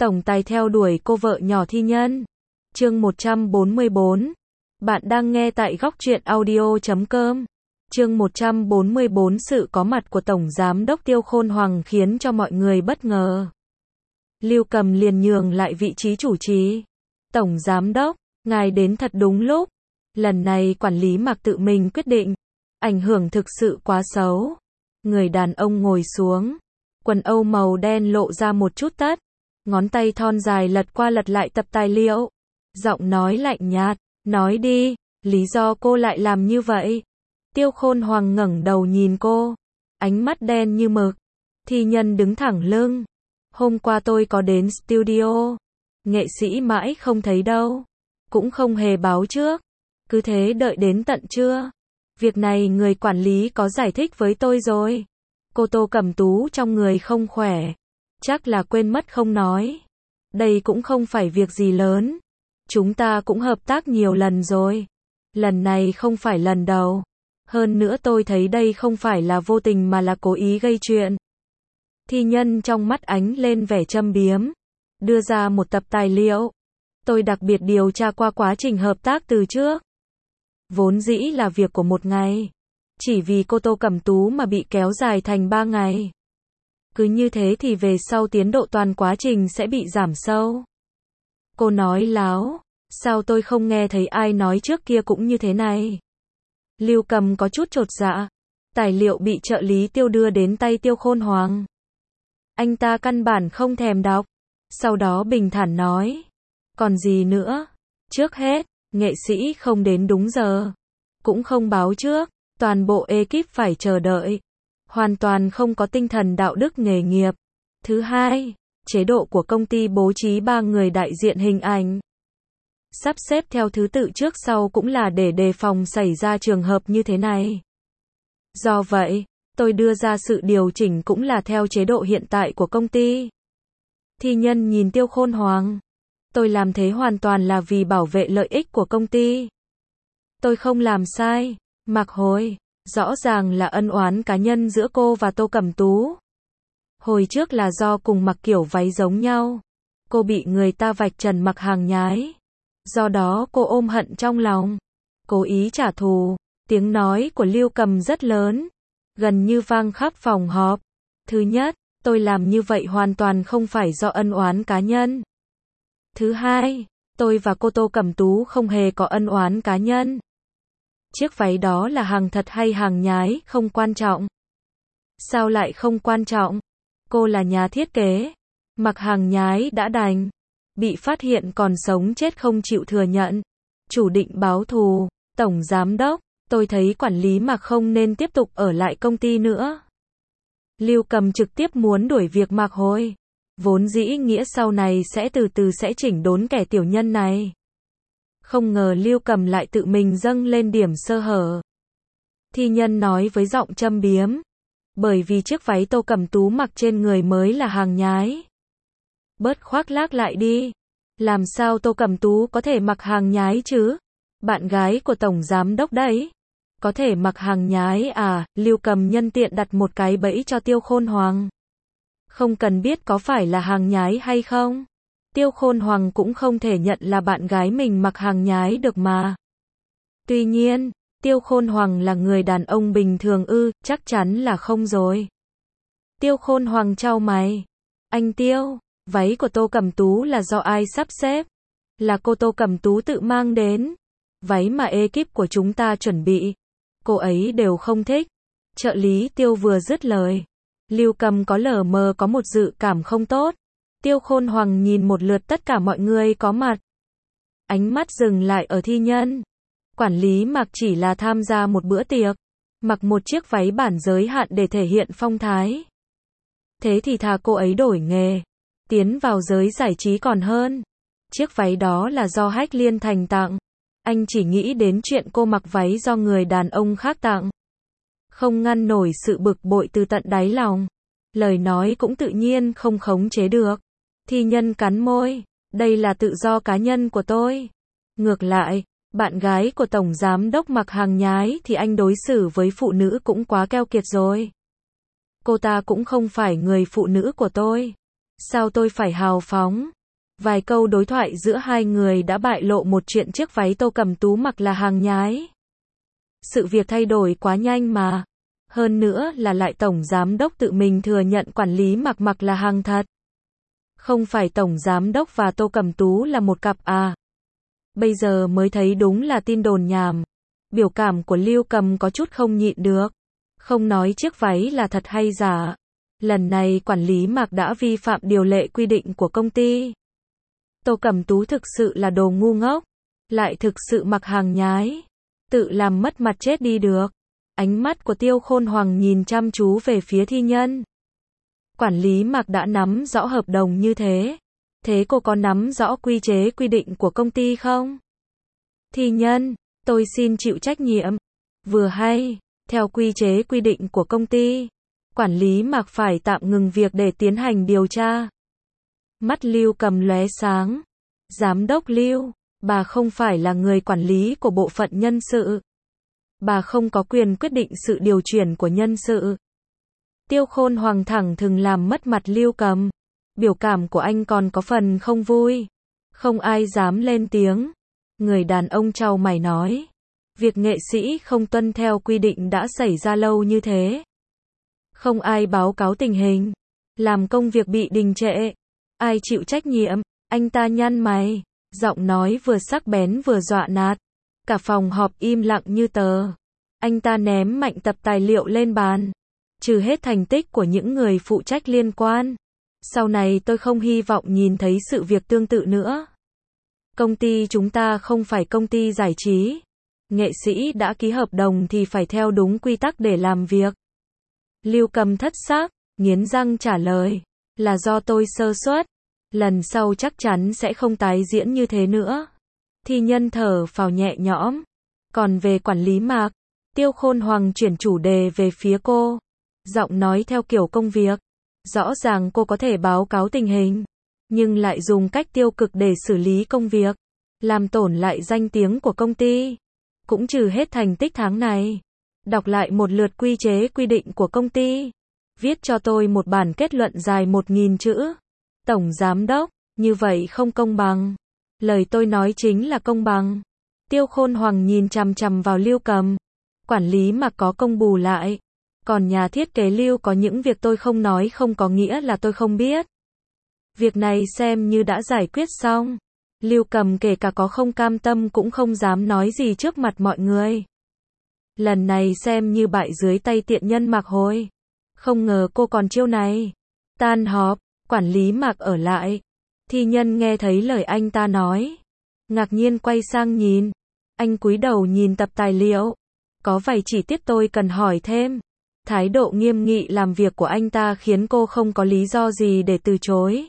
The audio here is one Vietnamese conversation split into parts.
Tổng tài theo đuổi cô vợ nhỏ Thi Nhân. Chương 144. Bạn đang nghe tại Góc Truyện Audio.com. Chương 144. Sự có mặt của Tổng Giám đốc Tiêu Khôn Hoàng khiến cho mọi người bất ngờ. Lưu Cầm liền nhường lại vị trí chủ trì. Tổng Giám đốc, ngài đến thật đúng lúc. Lần này quản lý Mạc tự mình quyết định. Ảnh hưởng thực sự quá xấu. Người đàn ông ngồi xuống. Quần âu màu đen lộ ra một chút tất. Ngón tay thon dài lật qua lật lại tập tài liệu. Giọng nói lạnh nhạt. Nói đi, lý do cô lại làm như vậy. Tiêu Khôn Hoàng ngẩng đầu nhìn cô. Ánh mắt đen như mực. Thi Nhân đứng thẳng lưng. Hôm qua tôi có đến studio. Nghệ sĩ mãi không thấy đâu. Cũng không hề báo trước. Cứ thế đợi đến tận trưa. Việc này người quản lý có giải thích với tôi rồi. Cô Tô Cẩm Tú trong người không khỏe. Chắc là quên mất không nói. Đây cũng không phải việc gì lớn. Chúng ta cũng hợp tác nhiều lần rồi. Lần này không phải lần đầu. Hơn nữa tôi thấy đây không phải là vô tình mà là cố ý gây chuyện. Thi Nhân trong mắt ánh lên vẻ châm biếm. Đưa ra một tập tài liệu. Tôi đặc biệt điều tra qua quá trình hợp tác từ trước. Vốn dĩ là việc của một ngày. Chỉ vì cô Tô Cẩm Tú mà bị kéo dài thành 3 ngày. Cứ như thế thì về sau tiến độ toàn quá trình sẽ bị giảm sâu. Cô nói láo. Sao tôi không nghe thấy ai nói trước kia cũng như thế này? Lưu Cầm có chút chột dạ. Tài liệu bị trợ lý Tiêu đưa đến tay Tiêu Khôn Hoàng. Anh ta căn bản không thèm đọc. Sau đó bình thản nói. Còn gì nữa? Trước hết, nghệ sĩ không đến đúng giờ. Cũng không báo trước. Toàn bộ ekip phải chờ đợi. Hoàn toàn không có tinh thần đạo đức nghề nghiệp. Thứ hai, chế độ của công ty bố trí 3 người đại diện hình ảnh. Sắp xếp theo thứ tự trước sau cũng là để đề phòng xảy ra trường hợp như thế này. Do vậy, tôi đưa ra sự điều chỉnh cũng là theo chế độ hiện tại của công ty. Thi Nhân nhìn Tiêu Khôn Hoàng. Tôi làm thế hoàn toàn là vì bảo vệ lợi ích của công ty. Tôi không làm sai. Mạc Hồi, rõ ràng là ân oán cá nhân giữa cô và Tô Cẩm Tú. Hồi trước là do cùng mặc kiểu váy giống nhau. Cô bị người ta vạch trần mặc hàng nhái. Do đó cô ôm hận trong lòng. Cố ý trả thù. Tiếng nói của Lưu Cầm rất lớn. Gần như vang khắp phòng họp. Thứ nhất, tôi làm như vậy hoàn toàn không phải do ân oán cá nhân. Thứ hai, tôi và cô Tô Cẩm Tú không hề có ân oán cá nhân. Chiếc váy đó là hàng thật hay hàng nhái, không quan trọng. Sao lại không quan trọng? Cô là nhà thiết kế. Mặc hàng nhái đã đành. Bị phát hiện còn sống chết không chịu thừa nhận. Chủ định báo thù. Tổng Giám đốc, tôi thấy quản lý mà không nên tiếp tục ở lại công ty nữa. Lưu Cầm trực tiếp muốn đuổi việc Mạc Hồi. Vốn dĩ nghĩa sau này sẽ từ từ sẽ chỉnh đốn kẻ tiểu nhân này. Không ngờ Lưu Cầm lại tự mình dâng lên điểm sơ hở. Thi Nhân nói với giọng châm biếm. Bởi vì chiếc váy Tô Cẩm Tú mặc trên người mới là hàng nhái. Bớt khoác lác lại đi. Làm sao Tô Cẩm Tú có thể mặc hàng nhái chứ? Bạn gái của Tổng Giám đốc đấy. Có thể mặc hàng nhái à? Lưu Cầm nhân tiện đặt một cái bẫy cho Tiêu Khôn Hoàng. Không cần biết có phải là hàng nhái hay không. Tiêu Khôn Hoàng cũng không thể nhận là bạn gái mình mặc hàng nhái được mà. Tuy nhiên, Tiêu Khôn Hoàng là người đàn ông bình thường ư? Chắc chắn là không rồi. Tiêu Khôn Hoàng chau mày. Anh Tiêu, váy của Tô Cẩm Tú là do ai sắp xếp? Là cô Tô Cẩm Tú tự mang đến. Váy mà ekip của chúng ta chuẩn bị. Cô ấy đều không thích. Trợ lý Tiêu vừa dứt lời. Lưu Cầm có lờ mờ có một dự cảm không tốt. Tiêu Khôn Hoàng nhìn một lượt tất cả mọi người có mặt. Ánh mắt dừng lại ở Thi Nhân. Quản lý Mạc chỉ là tham gia một bữa tiệc. Mặc một chiếc váy bản giới hạn để thể hiện phong thái. Thế thì thà cô ấy đổi nghề. Tiến vào giới giải trí còn hơn. Chiếc váy đó là do Hách Liên Thành tặng. Anh chỉ nghĩ đến chuyện cô mặc váy do người đàn ông khác tặng. Không ngăn nổi sự bực bội từ tận đáy lòng. Lời nói cũng tự nhiên không khống chế được. Thi Nhân cắn môi. Đây là tự do cá nhân của tôi. Ngược lại, bạn gái của Tổng Giám đốc mặc hàng nhái thì anh đối xử với phụ nữ cũng quá keo kiệt rồi. Cô ta cũng không phải người phụ nữ của tôi. Sao tôi phải hào phóng? Vài câu đối thoại giữa hai người đã bại lộ một chuyện chiếc váy Tô Cẩm Tú mặc là hàng nhái. Sự việc thay đổi quá nhanh mà. Hơn nữa là lại tổng giám đốc tự mình thừa nhận quản lý mặc là hàng thật. Không phải tổng giám đốc và Tô Cẩm Tú là một cặp à? Bây giờ mới thấy đúng là tin đồn nhảm. Biểu cảm của Lưu Cầm có chút không nhịn được. Không nói chiếc váy là thật hay giả. Lần này quản lý Mạc đã vi phạm điều lệ quy định của công ty. Tô Cẩm Tú thực sự là đồ ngu ngốc. Lại thực sự mặc hàng nhái. Tự làm mất mặt chết đi được. Ánh mắt của Tiêu Khôn Hoàng nhìn chăm chú về phía thi nhân. Quản lý Mạc đã nắm rõ hợp đồng như thế. Thế cô có nắm rõ quy chế quy định của công ty không? Thi nhân, tôi xin chịu trách nhiệm. Vừa hay, theo quy chế quy định của công ty, quản lý Mạc phải tạm ngừng việc để tiến hành điều tra. Mắt Lưu Cầm lóe sáng. Giám đốc Lưu, bà không phải là người quản lý của bộ phận nhân sự. Bà không có quyền quyết định sự điều chuyển của nhân sự. Tiêu Khôn Hoàng thẳng thừng làm mất mặt Lưu Cầm. Biểu cảm của anh còn có phần không vui. Không ai dám lên tiếng. Người đàn ông chau mày nói. Việc nghệ sĩ không tuân theo quy định đã xảy ra lâu như thế. Không ai báo cáo tình hình. Làm công việc bị đình trệ. Ai chịu trách nhiệm? Anh ta nhăn mày. Giọng nói vừa sắc bén vừa dọa nạt. Cả phòng họp im lặng như tờ. Anh ta ném mạnh tập tài liệu lên bàn. Trừ hết thành tích của những người phụ trách liên quan. Sau này tôi không hy vọng nhìn thấy sự việc tương tự nữa. Công ty chúng ta không phải công ty giải trí. Nghệ sĩ đã ký hợp đồng thì phải theo đúng quy tắc để làm việc. Lưu Cầm thất sắc, nghiến răng trả lời. Là do tôi sơ suất. Lần sau chắc chắn sẽ không tái diễn như thế nữa. Thi nhân thở phào nhẹ nhõm. Còn về quản lý Mạc, Tiêu Khôn Hoàng chuyển chủ đề về phía cô. Giọng nói theo kiểu công việc. Rõ ràng cô có thể báo cáo tình hình, nhưng lại dùng cách tiêu cực để xử lý công việc, làm tổn lại danh tiếng của công ty. Cũng trừ hết thành tích tháng này. Đọc lại một lượt quy chế quy định của công ty. Viết cho tôi một bản kết luận dài 1000 chữ. Tổng giám đốc, như vậy không công bằng. Lời tôi nói chính là công bằng. Tiêu Khôn Hoàng nhìn chằm chằm vào Lưu Cầm. Quản lý mà có công bù lại. Còn nhà thiết kế Lưu có những việc tôi không nói không có nghĩa là tôi không biết. Việc này xem như đã giải quyết xong. Lưu Cầm kể cả có không cam tâm cũng không dám nói gì trước mặt mọi người. Lần này xem như bại dưới tay tiện nhân Mạc Hồi. Không ngờ cô còn chiêu này. Tan họp, quản lý Mạc ở lại. Thi nhân nghe thấy lời anh ta nói. Ngạc nhiên quay sang nhìn. Anh cúi đầu nhìn tập tài liệu. Có vài chi tiết tôi cần hỏi thêm. Thái độ nghiêm nghị làm việc của anh ta khiến cô không có lý do gì để từ chối.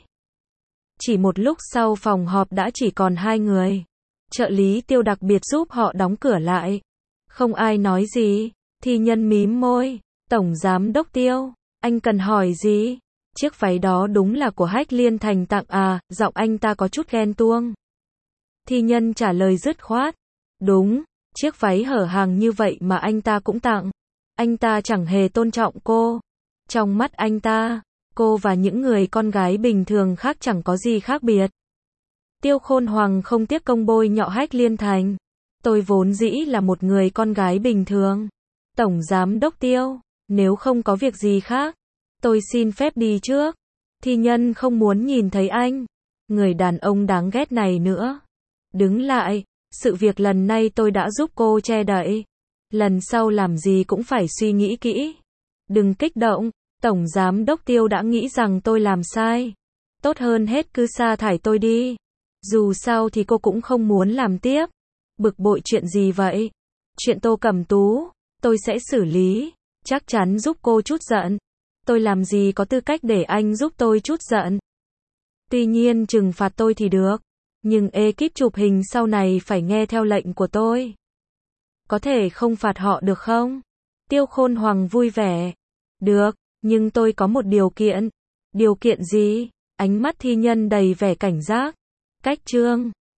Chỉ một lúc sau phòng họp đã chỉ còn 2 người. Trợ lý Tiêu đặc biệt giúp họ đóng cửa lại. Không ai nói gì. Thi nhân mím môi. Tổng giám đốc Tiêu, anh cần hỏi gì? Chiếc váy đó đúng là của Hách Liên Thành tặng à? Giọng anh ta có chút ghen tuông. Thi nhân trả lời dứt khoát. Đúng, chiếc váy hở hàng như vậy mà anh ta cũng tặng. Anh ta chẳng hề tôn trọng cô. Trong mắt anh ta, cô và những người con gái bình thường khác chẳng có gì khác biệt. Tiêu Khôn Hoàng không tiếc công bôi nhọ Hách Liên Thành. Tôi vốn dĩ là một người con gái bình thường. Tổng giám đốc Tiêu, nếu không có việc gì khác, tôi xin phép đi trước. Thi nhân không muốn nhìn thấy anh, người đàn ông đáng ghét này nữa. Đứng lại, sự việc lần này tôi đã giúp cô che đậy. Lần sau làm gì cũng phải suy nghĩ kỹ. Đừng kích động, Tổng giám đốc Tiêu đã nghĩ rằng tôi làm sai. Tốt hơn hết cứ sa thải tôi đi. Dù sao thì cô cũng không muốn làm tiếp. Bực bội chuyện gì vậy? Chuyện Tô Cẩm Tú, tôi sẽ xử lý. Chắc chắn giúp cô chút giận. Tôi làm gì có tư cách để anh giúp tôi chút giận. Tuy nhiên trừng phạt tôi thì được. Nhưng ekip chụp hình sau này phải nghe theo lệnh của tôi. Có thể không phạt họ được không? Tiêu Khôn Hoàng vui vẻ. Được, nhưng tôi có một điều kiện. Điều kiện gì? Ánh mắt thi nhân đầy vẻ cảnh giác. Cách chương